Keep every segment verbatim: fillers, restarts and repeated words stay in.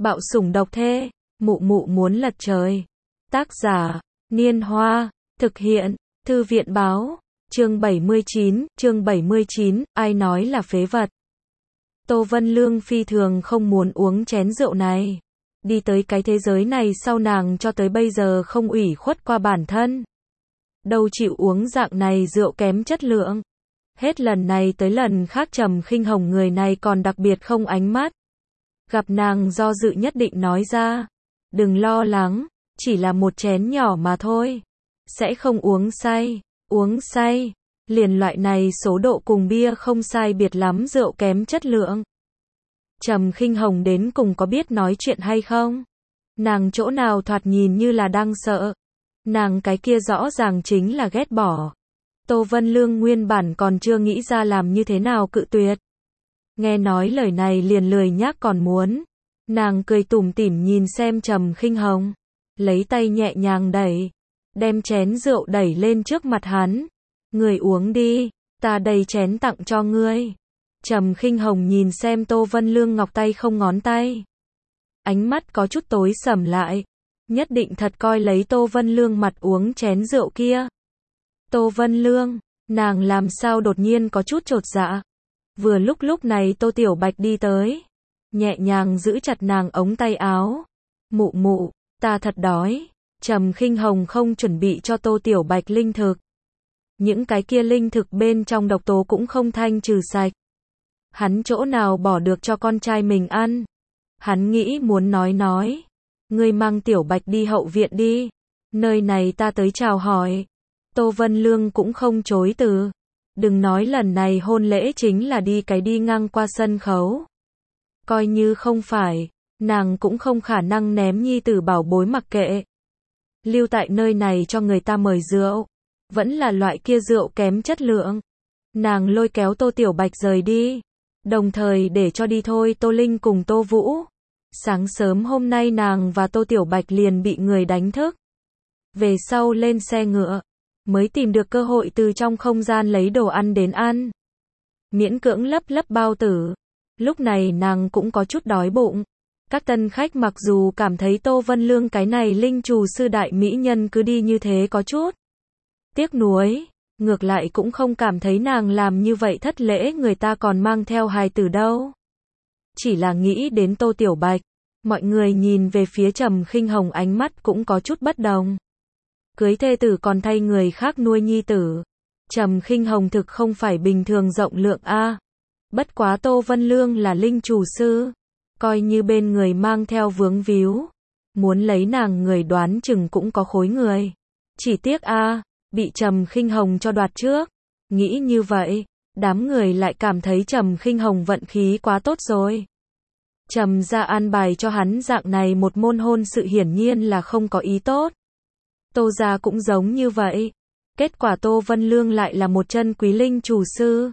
Bạo sủng độc thê, mụ mụ muốn lật trời. Tác giả, Niên Hoa, thực hiện, Thư viện báo, chương bảy mươi chín, chương bảy mươi chín, ai nói là phế vật. Tô Vân Lương phi thường không muốn uống chén rượu này. Đi tới cái thế giới này sau nàng cho tới bây giờ không ủy khuất qua bản thân. Đâu chịu uống dạng này rượu kém chất lượng. Hết lần này tới lần khác Trầm Khinh Hồng người này còn đặc biệt không ánh mắt. Gặp nàng do dự nhất định nói ra. Đừng lo lắng, chỉ là một chén nhỏ mà thôi. Sẽ không uống say, uống say. Liền loại này số độ cùng bia không sai biệt lắm rượu kém chất lượng. Trầm Khinh Hồng đến cùng có biết nói chuyện hay không? Nàng chỗ nào thoạt nhìn như là đang sợ. Nàng cái kia rõ ràng chính là ghét bỏ. Tô Vân Lương nguyên bản còn chưa nghĩ ra làm như thế nào cự tuyệt. Nghe nói lời này liền lười nhác còn muốn. Nàng cười tủm tỉm nhìn xem Trầm Khinh Hồng. Lấy tay nhẹ nhàng đẩy. Đem chén rượu đẩy lên trước mặt hắn. Người uống đi, ta đầy chén tặng cho ngươi. Trầm Khinh Hồng nhìn xem Tô Vân Lương ngọc tay không ngón tay. Ánh mắt có chút tối sầm lại. Nhất định thật coi lấy Tô Vân Lương mặt uống chén rượu kia. Tô Vân Lương, nàng làm sao đột nhiên có chút chột dạ. Vừa lúc lúc này Tô Tiểu Bạch đi tới. Nhẹ nhàng giữ chặt nàng ống tay áo. Mụ mụ, ta thật đói. Trầm Khinh Hồng không chuẩn bị cho Tô Tiểu Bạch linh thực. Những cái kia linh thực bên trong độc tố cũng không thanh trừ sạch. Hắn chỗ nào bỏ được cho con trai mình ăn. Hắn nghĩ muốn nói nói. Ngươi mang Tiểu Bạch đi hậu viện đi. Nơi này ta tới chào hỏi. Tô Vân Lương cũng không chối từ. Đừng nói lần này hôn lễ chính là đi cái đi ngang qua sân khấu. Coi như không phải, nàng cũng không khả năng ném nhi tử bảo bối mặc kệ. Lưu tại nơi này cho người ta mời rượu. Vẫn là loại kia rượu kém chất lượng. Nàng lôi kéo Tô Tiểu Bạch rời đi. Đồng thời để cho đi thôi Tô Linh cùng Tô Vũ. Sáng sớm hôm nay nàng và Tô Tiểu Bạch liền bị người đánh thức. Về sau lên xe ngựa. Mới tìm được cơ hội từ trong không gian lấy đồ ăn đến ăn. Miễn cưỡng lấp lấp bao tử. Lúc này nàng cũng có chút đói bụng. Các tân khách mặc dù cảm thấy Tô Vân Lương cái này linh trù sư đại mỹ nhân cứ đi như thế có chút tiếc nuối. Ngược lại cũng không cảm thấy nàng làm như vậy thất lễ người ta còn mang theo hài tử đâu. Chỉ là nghĩ đến Tô Tiểu Bạch. Mọi người nhìn về phía Trầm Khinh Hồng ánh mắt cũng có chút bất đồng. Cưới thê tử còn thay người khác nuôi nhi tử. Trầm Khinh Hồng thực không phải bình thường rộng lượng a. Bất quá Tô Vân Lương là linh chủ sư. Coi như bên người mang theo vướng víu. Muốn lấy nàng người đoán chừng cũng có khối người. Chỉ tiếc a, bị Trầm Khinh Hồng cho đoạt trước. Nghĩ như vậy, đám người lại cảm thấy Trầm Khinh Hồng vận khí quá tốt rồi. Trầm gia an bài cho hắn dạng này một môn hôn sự hiển nhiên là không có ý tốt. Tô gia cũng giống như vậy. Kết quả Tô Vân Lương lại là một chân quý linh chủ sư.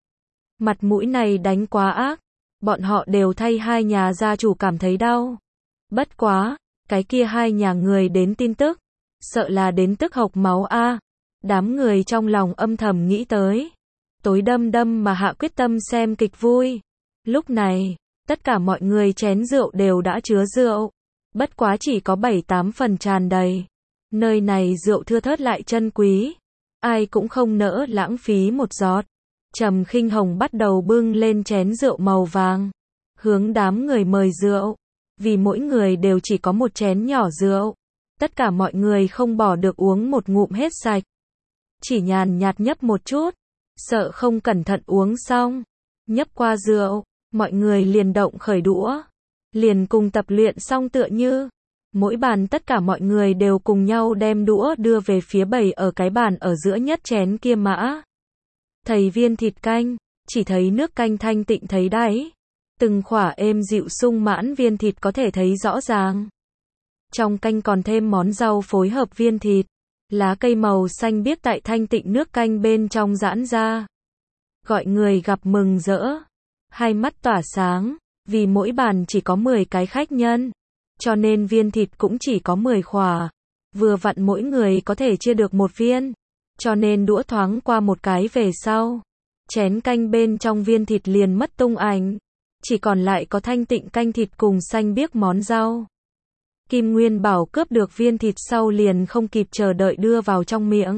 Mặt mũi này đánh quá ác. Bọn họ đều thay hai nhà gia chủ cảm thấy đau. Bất quá, cái kia hai nhà người đến tin tức. Sợ là đến tức hộc máu a. Đám người trong lòng âm thầm nghĩ tới. Tối đâm đâm mà hạ quyết tâm xem kịch vui. Lúc này, tất cả mọi người chén rượu đều đã chứa rượu. Bất quá chỉ có bảy tám phần tràn đầy. Nơi này rượu thưa thớt lại chân quý. Ai cũng không nỡ lãng phí một giọt. Trầm Khinh Hồng bắt đầu bưng lên chén rượu màu vàng. Hướng đám người mời rượu. Vì mỗi người đều chỉ có một chén nhỏ rượu. Tất cả mọi người không bỏ được uống một ngụm hết sạch. Chỉ nhàn nhạt nhấp một chút. Sợ không cẩn thận uống xong. Nhấp qua rượu. Mọi người liền động khởi đũa. Liền cùng tập luyện xong tựa như. Mỗi bàn tất cả mọi người đều cùng nhau đem đũa đưa về phía bầy ở cái bàn ở giữa nhất chén kia mã. Thầy viên thịt canh, chỉ thấy nước canh thanh tịnh thấy đáy. Từng khỏa êm dịu sung mãn viên thịt có thể thấy rõ ràng. Trong canh còn thêm món rau phối hợp viên thịt. Lá cây màu xanh biếc tại thanh tịnh nước canh bên trong giãn ra. Gọi người gặp mừng rỡ. Hai mắt tỏa sáng, vì mỗi bàn chỉ có mười cái khách nhân. Cho nên viên thịt cũng chỉ có mười khỏa. Vừa vặn mỗi người có thể chia được một viên. Cho nên đũa thoáng qua một cái về sau. Chén canh bên trong viên thịt liền mất tung ảnh. chỉ còn lại có thanh tịnh canh thịt cùng xanh biếc món rau. Kim Nguyên Bảo cướp được viên thịt sau liền không kịp chờ đợi đưa vào trong miệng.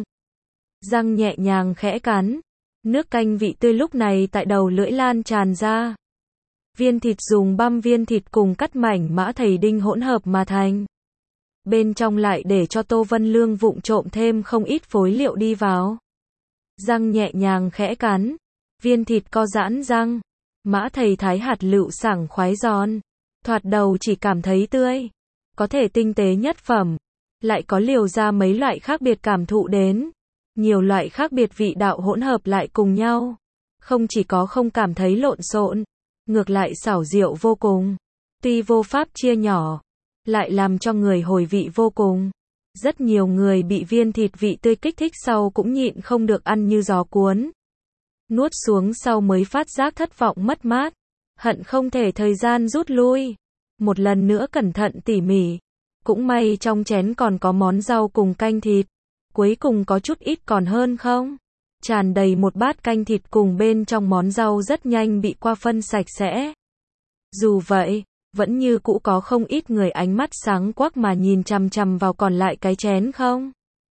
Răng nhẹ nhàng khẽ cắn, nước canh vị tươi lúc này tại đầu lưỡi lan tràn ra. Viên thịt dùng băm viên thịt cùng cắt mảnh mã thầy đinh hỗn hợp mà thành. Bên trong lại để cho Tô Vân Lương vụng trộm thêm không ít phối liệu đi vào. Răng nhẹ nhàng khẽ cắn, viên thịt co giãn răng, mã thầy thái hạt lựu sảng khoái giòn. Thoạt đầu chỉ cảm thấy tươi, có thể tinh tế nhất phẩm, lại có liều ra mấy loại khác biệt cảm thụ đến. Nhiều loại khác biệt vị đạo hỗn hợp lại cùng nhau. Không chỉ có không cảm thấy lộn xộn, ngược lại xảo diệu vô cùng. Tuy vô pháp chia nhỏ, lại làm cho người hồi vị vô cùng. Rất nhiều người bị viên thịt vị tươi kích thích sau cũng nhịn không được ăn như gió cuốn. Nuốt xuống sau mới phát giác thất vọng mất mát, hận không thể thời gian rút lui. Một lần nữa cẩn thận tỉ mỉ, cũng may trong chén còn có món rau cùng canh thịt. Cuối cùng có chút ít còn hơn không? Tràn đầy một bát canh thịt cùng bên trong món rau rất nhanh bị qua phân sạch sẽ. Dù vậy, vẫn như cũ có không ít người ánh mắt sáng quắc mà nhìn chằm chằm vào còn lại cái chén không?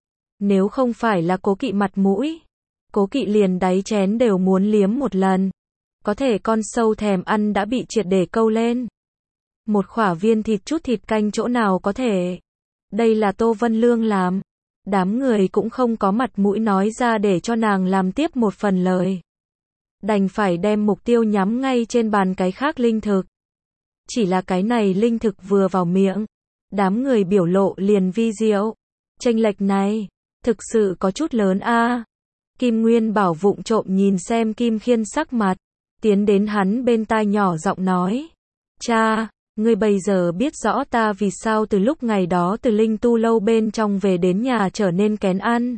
Nếu không phải là cố kỵ mặt mũi, cố kỵ liền đáy chén đều muốn liếm một lần. Có thể con sâu thèm ăn đã bị triệt để câu lên. Một khỏa viên thịt chút thịt canh chỗ nào có thể. Đây là Tô Vân Lương làm. Đám người cũng không có mặt mũi nói ra để cho nàng làm tiếp một phần lời. Đành phải đem mục tiêu nhắm ngay trên bàn cái khác linh thực. Chỉ là cái này linh thực vừa vào miệng, đám người biểu lộ liền vi diệu. Chênh lệch này, thực sự có chút lớn a. Kim Nguyên Bảo vụng trộm nhìn xem Kim Khiên sắc mặt, tiến đến hắn bên tai nhỏ giọng nói. Cha, ngươi bây giờ biết rõ ta vì sao từ lúc ngày đó từ linh tu lâu bên trong về đến nhà trở nên kén ăn.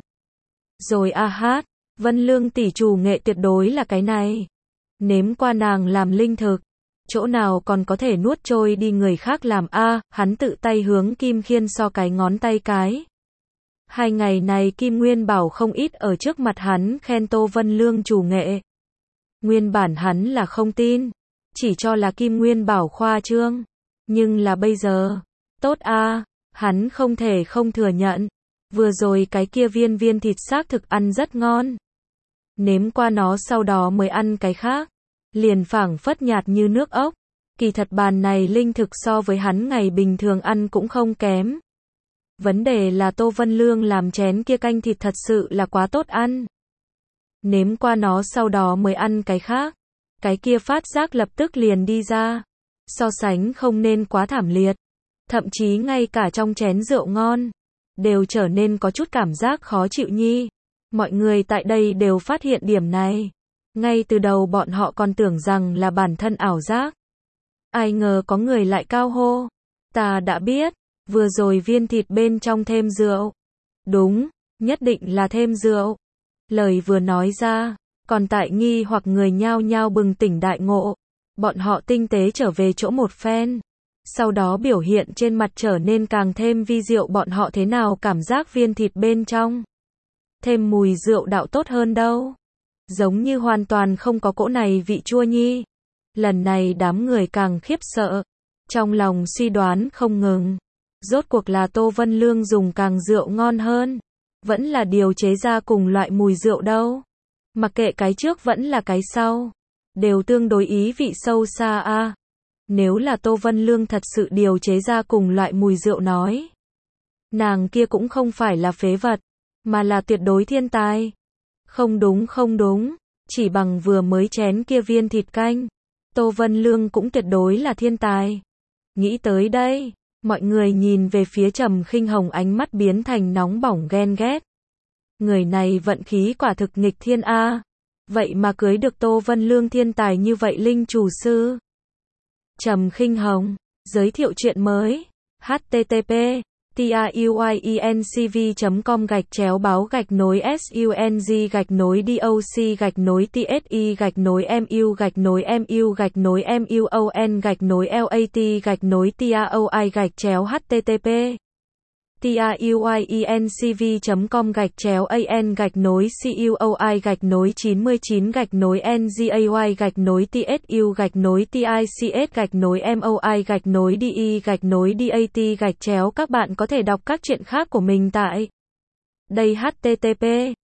Rồi a hát, Vân Lương tỷ chủ nghệ tuyệt đối là cái này. Nếm qua nàng làm linh thực, chỗ nào còn có thể nuốt trôi đi người khác làm a, hắn tự tay hướng Kim Khiên so cái ngón tay cái. Hai ngày này Kim Nguyên Bảo không ít ở trước mặt hắn khen Tô Vân Lương chủ nghệ. Nguyên bản hắn là không tin, chỉ cho là Kim Nguyên Bảo khoa trương. Nhưng là bây giờ, tốt a, hắn không thể không thừa nhận. Vừa rồi cái kia viên viên thịt xác thực ăn rất ngon. Nếm qua nó sau đó mới ăn cái khác, liền phảng phất nhạt như nước ốc. Kỳ thật bàn này linh thực so với hắn ngày bình thường ăn cũng không kém. Vấn đề là Tô Vân Lương làm chén kia canh thịt thật sự là quá tốt ăn. Nếm qua nó sau đó mới ăn cái khác, cái kia phát giác lập tức liền đi ra. So sánh không nên quá thảm liệt. Thậm chí ngay cả trong chén rượu ngon, đều trở nên có chút cảm giác khó chịu nhi. Mọi người tại đây đều phát hiện điểm này. Ngay từ đầu bọn họ còn tưởng rằng là bản thân ảo giác. Ai ngờ có người lại cao hô. Ta đã biết, vừa rồi viên thịt bên trong thêm rượu. Đúng, nhất định là thêm rượu. Lời vừa nói ra, còn tại nghi hoặc người nhao nhao bừng tỉnh đại ngộ. Bọn họ tinh tế trở về chỗ một phen. Sau đó biểu hiện trên mặt trở nên càng thêm vi diệu, bọn họ thế nào cảm giác viên thịt bên trong. Thêm mùi rượu đạo tốt hơn đâu. Giống như hoàn toàn không có cỗ này vị chua nhi. Lần này đám người càng khiếp sợ. Trong lòng suy đoán không ngừng. Rốt cuộc là Tô Vân Lương dùng càng rượu ngon hơn. Vẫn là điều chế ra cùng loại mùi rượu đâu. Mặc kệ cái trước vẫn là cái sau. Đều tương đối ý vị sâu xa a. À. Nếu là Tô Vân Lương thật sự điều chế ra cùng loại mùi rượu nói. Nàng kia cũng không phải là phế vật, mà là tuyệt đối thiên tài. Không đúng không đúng, chỉ bằng vừa mới chén kia viên thịt canh. Tô Vân Lương cũng tuyệt đối là thiên tài. Nghĩ tới đây, mọi người nhìn về phía Trầm Khinh Hồng ánh mắt biến thành nóng bỏng ghen ghét. Người này vận khí quả thực nghịch thiên a. À. Vậy mà cưới được Tô Vân Lương thiên tài như vậy linh chủ sư. Trầm Khinh Hồng, giới thiệu chuyện mới. H T T P TRUIENCV chấm com gạch chéo báo gạch nối SUNG gạch nối DOC gạch nối TSI gạch nối MU gạch nối MU gạch nối MUON gạch nối LAT gạch nối TROI gạch chéo H T T P tiuyiencv.com gạch chéo an gạch nối cuoi gạch nối chín mươi chín gạch nối ngay gạch nối tsu gạch nối tics gạch nối moi gạch nối de gạch nối dat gạch chéo. Các bạn có thể đọc các chuyện khác của mình tại đây. http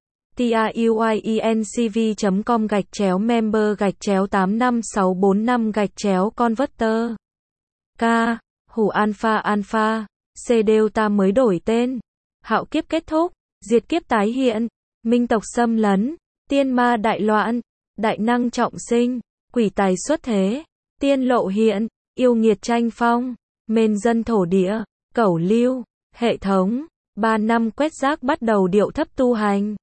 tiuyiencv.com gạch chéo member gạch chéo tám năm sáu bốn năm gạch chéo converter. K. Hủ alpha alpha. C. Delta mới đổi tên. Hạo kiếp kết thúc. Diệt kiếp tái hiện. Minh tộc xâm lấn. Tiên ma đại loạn. Đại năng trọng sinh. Quỷ tài xuất thế. Tiên lộ hiện. Yêu nghiệt tranh phong. Mền dân thổ địa. Cẩu lưu. Hệ thống. Ba năm quét rác bắt đầu điệu thấp tu hành.